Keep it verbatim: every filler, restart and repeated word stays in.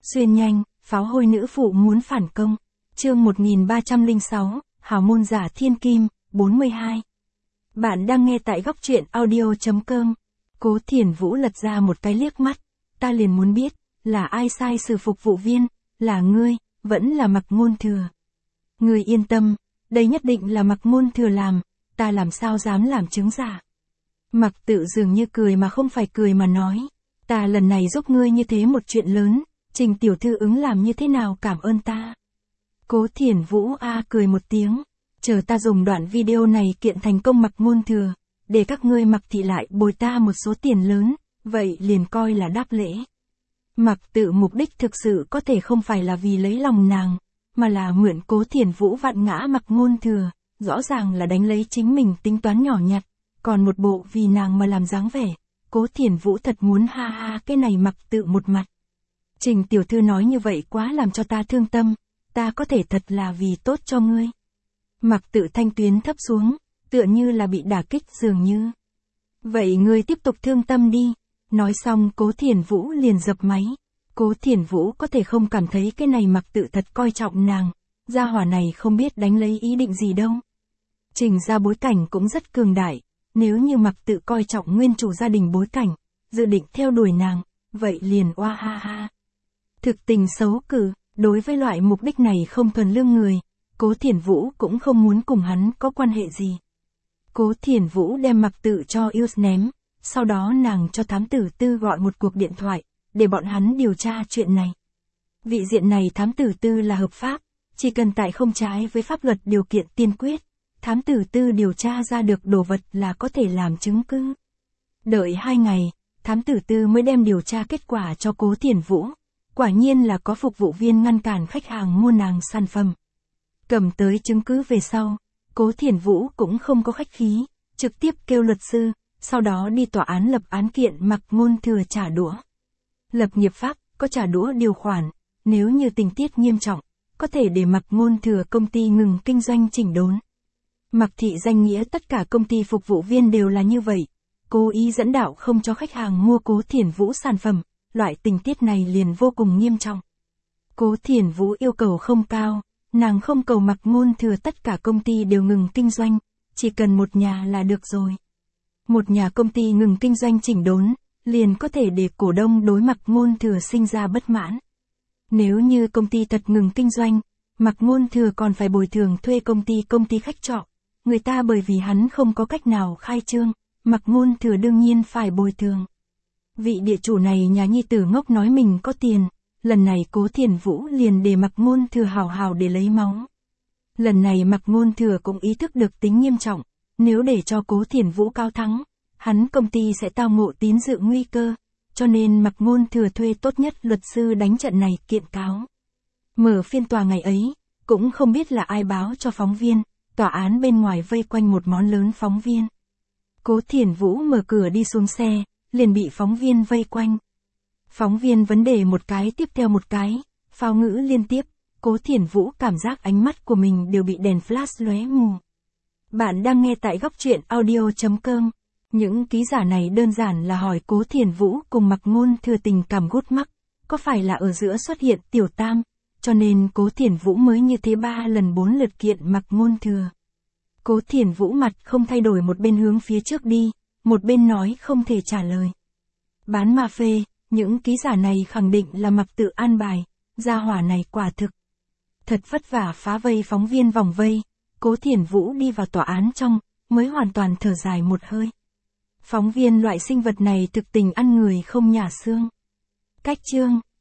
Xuyên nhanh, pháo hôi nữ phụ muốn phản công. Chương một nghìn ba trăm lẻ sáu, hào môn giả thiên kim, bốn mươi hai. Bạn đang nghe tại góc truyện audio.com. Cố Thiển Vũ lật ra một cái liếc mắt. Ta liền muốn biết, là ai sai sử phục vụ viên, là ngươi, vẫn là Mạc Ngôn Thừa. Ngươi yên tâm, đây nhất định là Mạc Ngôn Thừa làm, ta làm sao dám làm chứng giả. Mạc Tự dường như cười mà không phải cười mà nói, ta lần này giúp ngươi như thế một chuyện lớn, Trình tiểu thư ứng làm như thế nào cảm ơn ta. Cố Thiển Vũ a cười một tiếng, chờ ta dùng đoạn video này kiện thành công Mạc Ngôn Thừa, để các ngươi Mạc thị lại bồi ta một số tiền lớn, vậy liền coi là đáp lễ. Mạc Tự mục đích thực sự có thể không phải là vì lấy lòng nàng, mà là nguyện Cố Thiển Vũ vặn ngã Mạc Ngôn Thừa, rõ ràng là đánh lấy chính mình tính toán nhỏ nhặt, còn một bộ vì nàng mà làm dáng vẻ. Cố Thiển Vũ thật muốn ha ha cái này Mạc Tự một mặt. Trình tiểu thư nói như vậy quá làm cho ta thương tâm, ta có thể thật là vì tốt cho ngươi. Mạc Tự thanh tuyến thấp xuống, tựa như là bị đả kích dường như. Vậy ngươi tiếp tục thương tâm đi. Nói xong Cố Thiển Vũ liền dập máy. Cố Thiển Vũ có thể không cảm thấy cái này Mạc Tự thật coi trọng nàng, gia hỏa này không biết đánh lấy ý định gì đâu. Trình ra bối cảnh cũng rất cường đại, nếu như Mạc Tự coi trọng nguyên chủ gia đình bối cảnh, dự định theo đuổi nàng, vậy liền oa ha ha. Thực tình xấu cử, đối với loại mục đích này không thuần lương người, Cố Thiển Vũ cũng không muốn cùng hắn có quan hệ gì. Cố Thiển Vũ đem Mạc Tự cho yêu ném, sau đó nàng cho thám tử tư gọi một cuộc điện thoại, để bọn hắn điều tra chuyện này. Vị diện này thám tử tư là hợp pháp, chỉ cần tại không trái với pháp luật điều kiện tiên quyết, thám tử tư điều tra ra được đồ vật là có thể làm chứng cứ. Đợi hai ngày, thám tử tư mới đem điều tra kết quả cho Cố Thiển Vũ. Quả nhiên là có phục vụ viên ngăn cản khách hàng mua nàng sản phẩm. Cầm tới chứng cứ về sau, Cố Thiển Vũ cũng không có khách khí, trực tiếp kêu luật sư, sau đó đi tòa án lập án kiện Mạc Ngôn Thừa trả đũa. Lập nghiệp pháp, có trả đũa điều khoản, nếu như tình tiết nghiêm trọng, có thể để Mạc Ngôn Thừa công ty ngừng kinh doanh chỉnh đốn. Mạc thị danh nghĩa tất cả công ty phục vụ viên đều là như vậy, cố ý dẫn đạo không cho khách hàng mua Cố Thiển Vũ sản phẩm, loại tình tiết này liền vô cùng nghiêm trọng. Cố Thiển Vũ yêu cầu không cao, nàng không cầu Mạc Ngôn Thừa tất cả công ty đều ngừng kinh doanh, chỉ cần một nhà là được rồi. Một nhà công ty ngừng kinh doanh chỉnh đốn, liền có thể để cổ đông đối Mạc Ngôn Thừa sinh ra bất mãn. Nếu như công ty thật ngừng kinh doanh, Mạc Ngôn Thừa còn phải bồi thường thuê công ty công ty khách trọ, người ta bởi vì hắn không có cách nào khai trương, Mạc Ngôn Thừa đương nhiên phải bồi thường. Vị địa chủ này nhà nhi tử ngốc nói mình có tiền, lần này Cố Thiển Vũ liền để Mạc Ngôn Thừa hào hào để lấy máu. Lần này Mạc Ngôn Thừa cũng ý thức được tính nghiêm trọng, nếu để cho Cố Thiển Vũ cao thắng, hắn công ty sẽ tao ngộ tín dự nguy cơ, cho nên Mạc Ngôn Thừa thuê tốt nhất luật sư đánh trận này kiện cáo. Mở phiên tòa ngày ấy, cũng không biết là ai báo cho phóng viên, tòa án bên ngoài vây quanh một món lớn phóng viên. Cố Thiển Vũ mở cửa đi xuống xe, liền bị phóng viên vây quanh. Phóng viên vấn đề một cái tiếp theo một cái, phao ngữ liên tiếp, Cố Thiển Vũ cảm giác ánh mắt của mình đều bị đèn flash lóe mù. Bạn đang nghe tại góc truyện audio.com. Những ký giả này đơn giản là hỏi Cố Thiển Vũ cùng Mạc Ngôn Thừa tình cảm gút mắc, có phải là ở giữa xuất hiện tiểu tam, cho nên Cố Thiển Vũ mới như thế ba lần bốn lượt kiện Mạc Ngôn Thừa. Cố Thiển Vũ mặt không thay đổi một bên hướng phía trước đi, một bên nói không thể trả lời. Bán ma phê, những ký giả này khẳng định là Mạc Tự an bài, gia hỏa này quả thực. Thật vất vả phá vây phóng viên vòng vây, Cố Thiển Vũ đi vào tòa án trong, mới hoàn toàn thở dài một hơi. Phóng viên loại sinh vật này thực tình ăn người không nhả xương. Cách chương